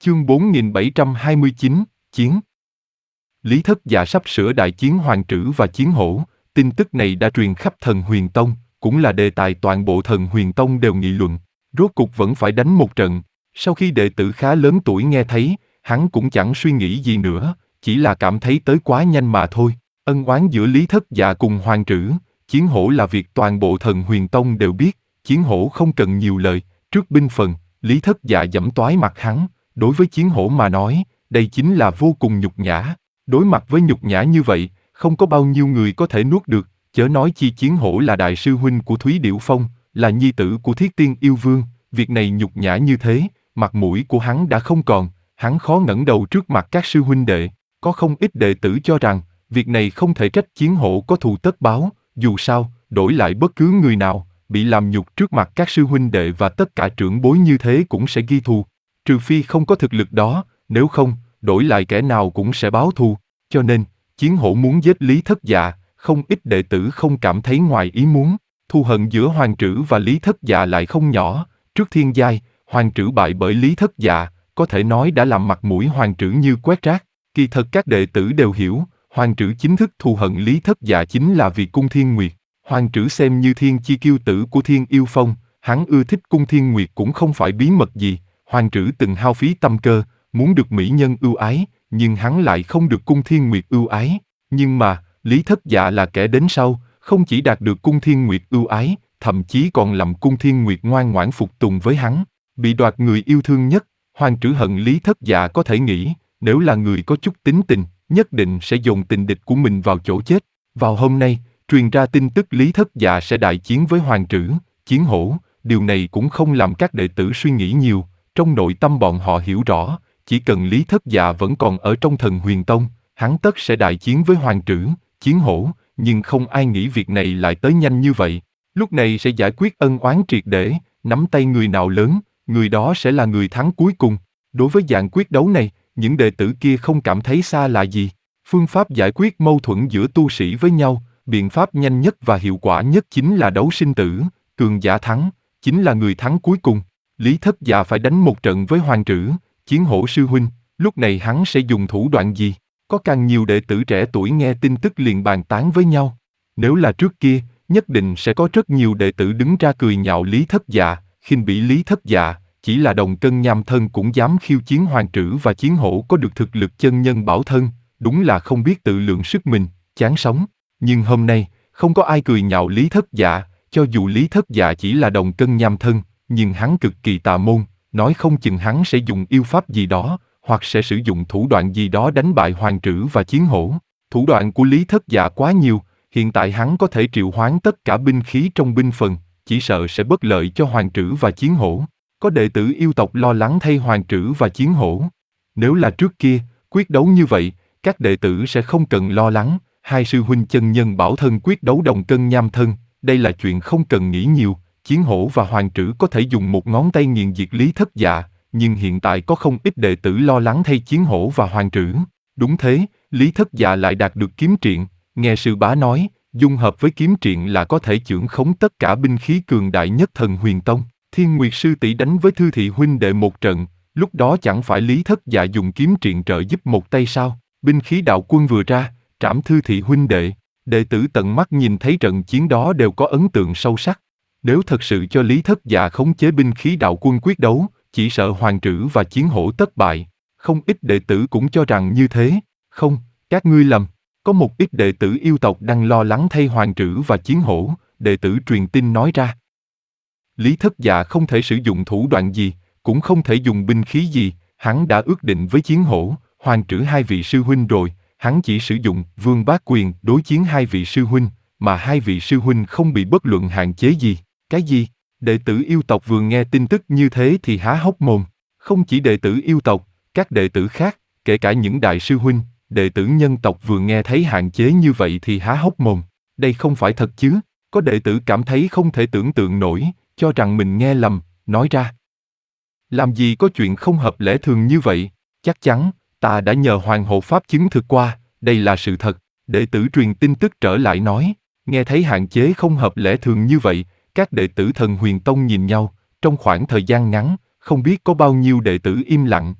Chương 4729, Chiến. Lý Thất Dạ sắp sửa đại chiến Hoàng Trử và Chiến Hổ, tin tức này đã truyền khắp Thần Huyền Tông, cũng là đề tài toàn bộ Thần Huyền Tông đều nghị luận. Rốt cục vẫn phải đánh một trận. Sau khi đệ tử khá lớn tuổi nghe thấy, hắn cũng chẳng suy nghĩ gì nữa, chỉ là cảm thấy tới quá nhanh mà thôi. Ân oán giữa Lý Thất Dạ cùng Hoàng Trử, Chiến Hổ là việc toàn bộ Thần Huyền Tông đều biết. Chiến Hổ không cần nhiều lời, trước binh phần, Lý Thất Dạ giẫm toái mặt hắn. Đối với Chiến Hổ mà nói, đây chính là vô cùng nhục nhã. Đối mặt với nhục nhã như vậy, không có bao nhiêu người có thể nuốt được, chớ nói chi Chiến Hổ là đại sư huynh của Thúy Điểu Phong, là nhi tử của Thiết Tiên Yêu Vương. Việc này nhục nhã như thế, mặt mũi của hắn đã không còn, hắn khó ngẩng đầu trước mặt các sư huynh đệ. Có không ít đệ tử cho rằng, việc này không thể trách Chiến Hổ có thù tất báo, dù sao, đổi lại bất cứ người nào, bị làm nhục trước mặt các sư huynh đệ và tất cả trưởng bối như thế cũng sẽ ghi thù. Trừ phi không có thực lực đó, nếu không, đổi lại kẻ nào cũng sẽ báo thù. Cho nên, Chiến Hổ muốn giết Lý Thất Dạ, không ít đệ tử không cảm thấy ngoài ý muốn. Thù hận giữa Hoàng Trử và Lý Thất Dạ lại không nhỏ. Trước thiên giai, Hoàng Trử bại bởi Lý Thất Dạ, có thể nói đã làm mặt mũi Hoàng Trử như quét rác. Kỳ thật các đệ tử đều hiểu, Hoàng Trử chính thức thù hận Lý Thất Dạ chính là vì Cung Thiên Nguyệt. Hoàng Trử xem như thiên chi kiêu tử của Thiên Yêu Phong, hắn ưa thích Cung Thiên Nguyệt cũng không phải bí mật gì. Hoàng Trử từng hao phí tâm cơ, muốn được mỹ nhân ưu ái, nhưng hắn lại không được Cung Thiên Nguyệt ưu ái. Nhưng mà, Lý Thất Dạ là kẻ đến sau, không chỉ đạt được Cung Thiên Nguyệt ưu ái, thậm chí còn làm Cung Thiên Nguyệt ngoan ngoãn phục tùng với hắn. Bị đoạt người yêu thương nhất, Hoàng Trử hận Lý Thất Dạ có thể nghĩ, nếu là người có chút tính tình, nhất định sẽ dồn tình địch của mình vào chỗ chết. Vào hôm nay, truyền ra tin tức Lý Thất Dạ sẽ đại chiến với Hoàng Trử, Chiến Hổ, điều này cũng không làm các đệ tử suy nghĩ nhiều. Trong nội tâm bọn họ hiểu rõ, chỉ cần Lý Thất Dạ vẫn còn ở trong Thần Huyền Tông, hắn tất sẽ đại chiến với Hoàng Trử, Chiến Hổ, nhưng không ai nghĩ việc này lại tới nhanh như vậy. Lúc này sẽ giải quyết ân oán triệt để, nắm tay người nào lớn, người đó sẽ là người thắng cuối cùng. Đối với dạng quyết đấu này, những đệ tử kia không cảm thấy xa lạ gì. Phương pháp giải quyết mâu thuẫn giữa tu sĩ với nhau, biện pháp nhanh nhất và hiệu quả nhất chính là đấu sinh tử, cường giả thắng, chính là người thắng cuối cùng. Lý Thất Dạ phải đánh một trận với Hoàng Trử, Chiến Hổ sư huynh, lúc này hắn sẽ dùng thủ đoạn gì? Có càng nhiều đệ tử trẻ tuổi nghe tin tức liền bàn tán với nhau. Nếu là trước kia, nhất định sẽ có rất nhiều đệ tử đứng ra cười nhạo Lý Thất Dạ, khinh bỉ Lý Thất Dạ, chỉ là đồng cân nham thân cũng dám khiêu chiến Hoàng Trử và Chiến Hổ có được thực lực chân nhân bảo thân, đúng là không biết tự lượng sức mình, chán sống. Nhưng hôm nay, không có ai cười nhạo Lý Thất Dạ, cho dù Lý Thất Dạ chỉ là đồng cân nham thân, nhưng hắn cực kỳ tà môn, nói không chừng hắn sẽ dùng yêu pháp gì đó, hoặc sẽ sử dụng thủ đoạn gì đó đánh bại Hoàng Trử và Chiến Hổ. Thủ đoạn của Lý Thất Dạ quá nhiều, hiện tại hắn có thể triệu hoán tất cả binh khí trong binh phần, chỉ sợ sẽ bất lợi cho Hoàng Trử và Chiến Hổ. Có đệ tử yêu tộc lo lắng thay Hoàng Trử và Chiến Hổ. Nếu là trước kia, quyết đấu như vậy, các đệ tử sẽ không cần lo lắng, hai sư huynh chân nhân bảo thân quyết đấu đồng cân nham thân, đây là chuyện không cần nghĩ nhiều. Chiến Hổ và Hoàng Trử có thể dùng một ngón tay nghiền diệt Lý Thất Dạ, nhưng hiện tại có không ít đệ tử lo lắng thay Chiến Hổ và Hoàng Trử. Đúng thế, Lý Thất Dạ lại đạt được kiếm triện, nghe sư bá nói, dung hợp với kiếm triện là có thể chưởng khống tất cả binh khí cường đại nhất Thần Huyền Tông. Thiên Nguyệt sư tỷ đánh với Thư thị huynh đệ một trận, lúc đó chẳng phải Lý Thất Dạ dùng kiếm triện trợ giúp một tay sao? Binh khí đạo quân vừa ra, trảm Thư thị huynh đệ, đệ tử tận mắt nhìn thấy trận chiến đó đều có ấn tượng sâu sắc. Nếu thật sự cho Lý Thất Dạ khống chế binh khí đạo quân quyết đấu, chỉ sợ Hoàng Trử và Chiến Hổ tất bại. Không ít đệ tử cũng cho rằng như thế. Không, các ngươi lầm. Có một ít đệ tử yêu tộc đang lo lắng thay Hoàng Trử và Chiến Hổ, đệ tử truyền tin nói ra. Lý Thất Dạ không thể sử dụng thủ đoạn gì, cũng không thể dùng binh khí gì, hắn đã ước định với Chiến Hổ, Hoàng Trử hai vị sư huynh rồi, hắn chỉ sử dụng Vương Bá Quyền đối chiến hai vị sư huynh, mà hai vị sư huynh không bị bất luận hạn chế gì. Cái gì? Đệ tử yêu tộc vừa nghe tin tức như thế thì há hốc mồm. Không chỉ đệ tử yêu tộc, các đệ tử khác, kể cả những đại sư huynh, đệ tử nhân tộc vừa nghe thấy hạn chế như vậy thì há hốc mồm. Đây không phải thật chứ? Có đệ tử cảm thấy không thể tưởng tượng nổi, cho rằng mình nghe lầm, nói ra. Làm gì có chuyện không hợp lẽ thường như vậy? Chắc chắn, ta đã nhờ Hoàng hộ pháp chứng thực qua, đây là sự thật. Đệ tử truyền tin tức trở lại nói, nghe thấy hạn chế không hợp lẽ thường như vậy, các đệ tử Thần Huyền Tông nhìn nhau, trong khoảng thời gian ngắn, không biết có bao nhiêu đệ tử im lặng.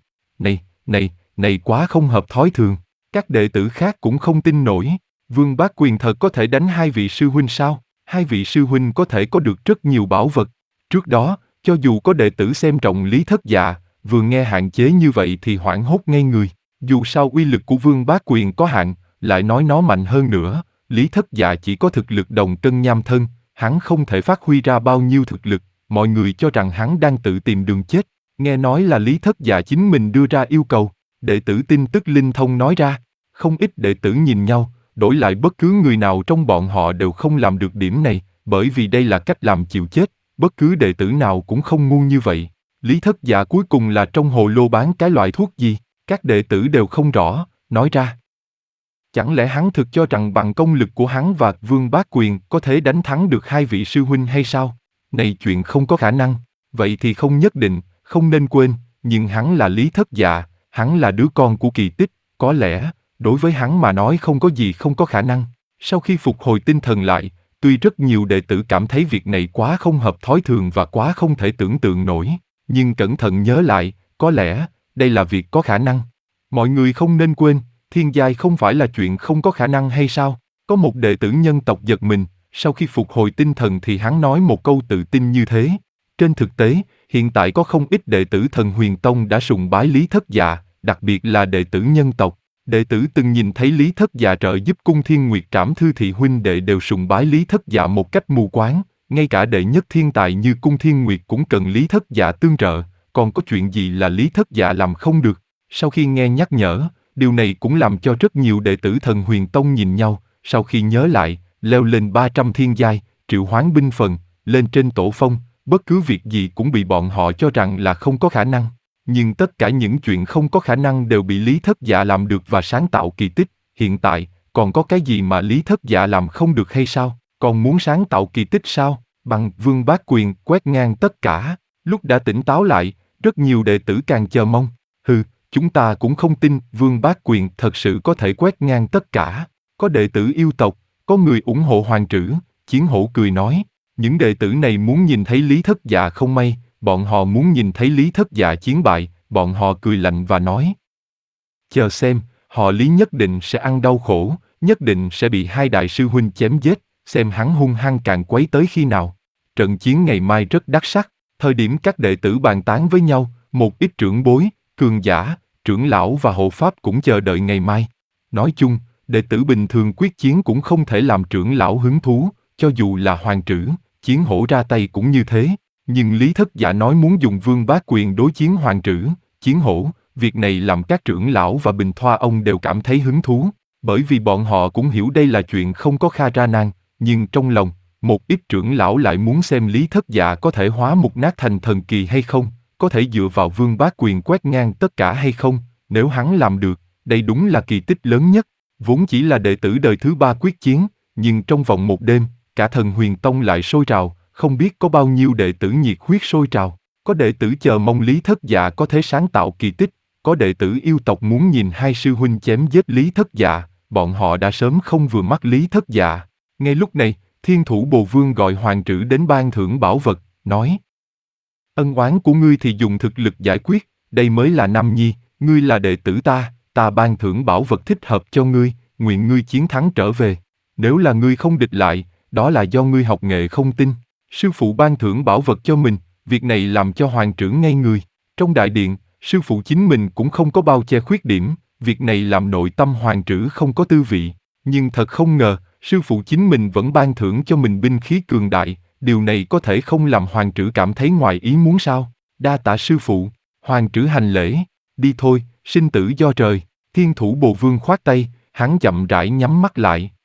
Này quá không hợp thói thường. Các đệ tử khác cũng không tin nổi. Vương Bá Quyền thật có thể đánh hai vị sư huynh sao? Hai vị sư huynh có thể có được rất nhiều bảo vật. Trước đó, cho dù có đệ tử xem trọng Lý Thất Dạ, vừa nghe hạn chế như vậy thì hoảng hốt ngay người. Dù sao uy lực của Vương Bá Quyền có hạn, lại nói nó mạnh hơn nữa, Lý Thất Dạ chỉ có thực lực đồng cân nham thân, hắn không thể phát huy ra bao nhiêu thực lực, mọi người cho rằng hắn đang tự tìm đường chết. Nghe nói là Lý Thất Dạ chính mình đưa ra yêu cầu, đệ tử tin tức linh thông nói ra, không ít đệ tử nhìn nhau, đổi lại bất cứ người nào trong bọn họ đều không làm được điểm này, bởi vì đây là cách làm chịu chết, bất cứ đệ tử nào cũng không ngu như vậy. Lý Thất Dạ cuối cùng là trong hồ lô bán cái loại thuốc gì, các đệ tử đều không rõ, nói ra. Chẳng lẽ hắn thực cho rằng bằng công lực của hắn và Vương Bá Quyền có thể đánh thắng được hai vị sư huynh hay sao? Này chuyện không có khả năng, vậy thì không nhất định, không nên quên, nhưng hắn là Lý Thất Dạ, hắn là đứa con của kỳ tích, có lẽ, đối với hắn mà nói không có gì không có khả năng. Sau khi phục hồi tinh thần lại, tuy rất nhiều đệ tử cảm thấy việc này quá không hợp thói thường và quá không thể tưởng tượng nổi, nhưng cẩn thận nhớ lại, có lẽ, đây là việc có khả năng. Mọi người không nên quên, thiên giai không phải là chuyện không có khả năng hay sao? Có một đệ tử nhân tộc giật mình, sau khi phục hồi tinh thần thì hắn nói một câu tự tin như thế. Trên thực tế, hiện tại có không ít đệ tử Thần Huyền Tông đã sùng bái Lý Thất Dạ, đặc biệt là đệ tử nhân tộc. Đệ tử từng nhìn thấy Lý Thất Dạ trợ giúp Cung Thiên Nguyệt trảm Thư Thị huynh đệ đều sùng bái Lý Thất Dạ một cách mù quáng, ngay cả đệ nhất thiên tài như Cung Thiên Nguyệt cũng cần Lý Thất Dạ tương trợ, còn có chuyện gì là Lý Thất Dạ làm không được. Sau khi nghe nhắc nhở, điều này cũng làm cho rất nhiều đệ tử Thần Huyền Tông nhìn nhau, sau khi nhớ lại, leo lên 300 thiên giai, triệu hoán binh phần, lên trên tổ phong, bất cứ việc gì cũng bị bọn họ cho rằng là không có khả năng. Nhưng tất cả những chuyện không có khả năng đều bị Lý Thất Dạ làm được và sáng tạo kỳ tích. Hiện tại, còn có cái gì mà Lý Thất Dạ làm không được hay sao? Còn muốn sáng tạo kỳ tích sao? Bằng Vương Bá Quyền quét ngang tất cả. Lúc đã tỉnh táo lại, rất nhiều đệ tử càng chờ mong. Chúng ta cũng không tin Vương Bá Quyền thật sự có thể quét ngang tất cả. Có đệ tử yêu tộc, có người ủng hộ hoàng trữ, Chiến Hổ cười nói. Những đệ tử này muốn nhìn thấy Lý Thất Dạ không may, bọn họ muốn nhìn thấy Lý Thất Dạ chiến bại, bọn họ cười lạnh và nói. Chờ xem, họ Lý nhất định sẽ ăn đau khổ, nhất định sẽ bị hai đại sư huynh chém giết, xem hắn hung hăng càng quấy tới khi nào. Trận chiến ngày mai rất đắc sắc, thời điểm các đệ tử bàn tán với nhau, một ít trưởng bối, cường giả, trưởng lão và hộ pháp cũng chờ đợi ngày mai. Nói chung, đệ tử bình thường quyết chiến cũng không thể làm trưởng lão hứng thú, cho dù là hoàng trữ, Chiến Hổ ra tay cũng như thế. Nhưng Lý Thất Dạ nói muốn dùng Vương Bá Quyền đối chiến hoàng trữ, Chiến Hổ, việc này làm các trưởng lão và Bình Thoa ông đều cảm thấy hứng thú, bởi vì bọn họ cũng hiểu đây là chuyện không có kha ra nan, nhưng trong lòng, một ít trưởng lão lại muốn xem Lý Thất Dạ có thể hóa mục nát thành thần kỳ hay không, có thể dựa vào Vương Bá Quyền quét ngang tất cả hay không, nếu hắn làm được, đây đúng là kỳ tích lớn nhất. Vốn chỉ là đệ tử đời thứ 3 quyết chiến, nhưng trong vòng một đêm, cả Thần Huyền Tông lại sôi trào, không biết có bao nhiêu đệ tử nhiệt huyết sôi trào. Có đệ tử chờ mong Lý Thất Dạ có thể sáng tạo kỳ tích, có đệ tử yêu tộc muốn nhìn hai sư huynh chém giết Lý Thất Dạ, bọn họ đã sớm không vừa mắt Lý Thất Dạ. Ngay lúc này, Thiên Thủ Bồ Vương gọi hoàng trữ đến ban thưởng bảo vật, nói. Ân oán của ngươi thì dùng thực lực giải quyết, đây mới là Nam Nhi, ngươi là đệ tử ta ban thưởng bảo vật thích hợp cho ngươi, nguyện ngươi chiến thắng trở về. Nếu là ngươi không địch lại, đó là do ngươi học nghệ không tin. Sư phụ ban thưởng bảo vật cho mình, việc này làm cho hoàng trưởng ngây người. Trong đại điện, sư phụ chính mình cũng không có bao che khuyết điểm, việc này làm nội tâm hoàng trữ không có tư vị. Nhưng thật không ngờ, sư phụ chính mình vẫn ban thưởng cho mình binh khí cường đại, điều này có thể không làm hoàng trữ cảm thấy ngoài ý muốn sao? Đa tạ sư phụ, hoàng trữ hành lễ, đi thôi, sinh tử do trời. Thiên Thủ Bồ Vương khoát tay, hắn chậm rãi nhắm mắt lại.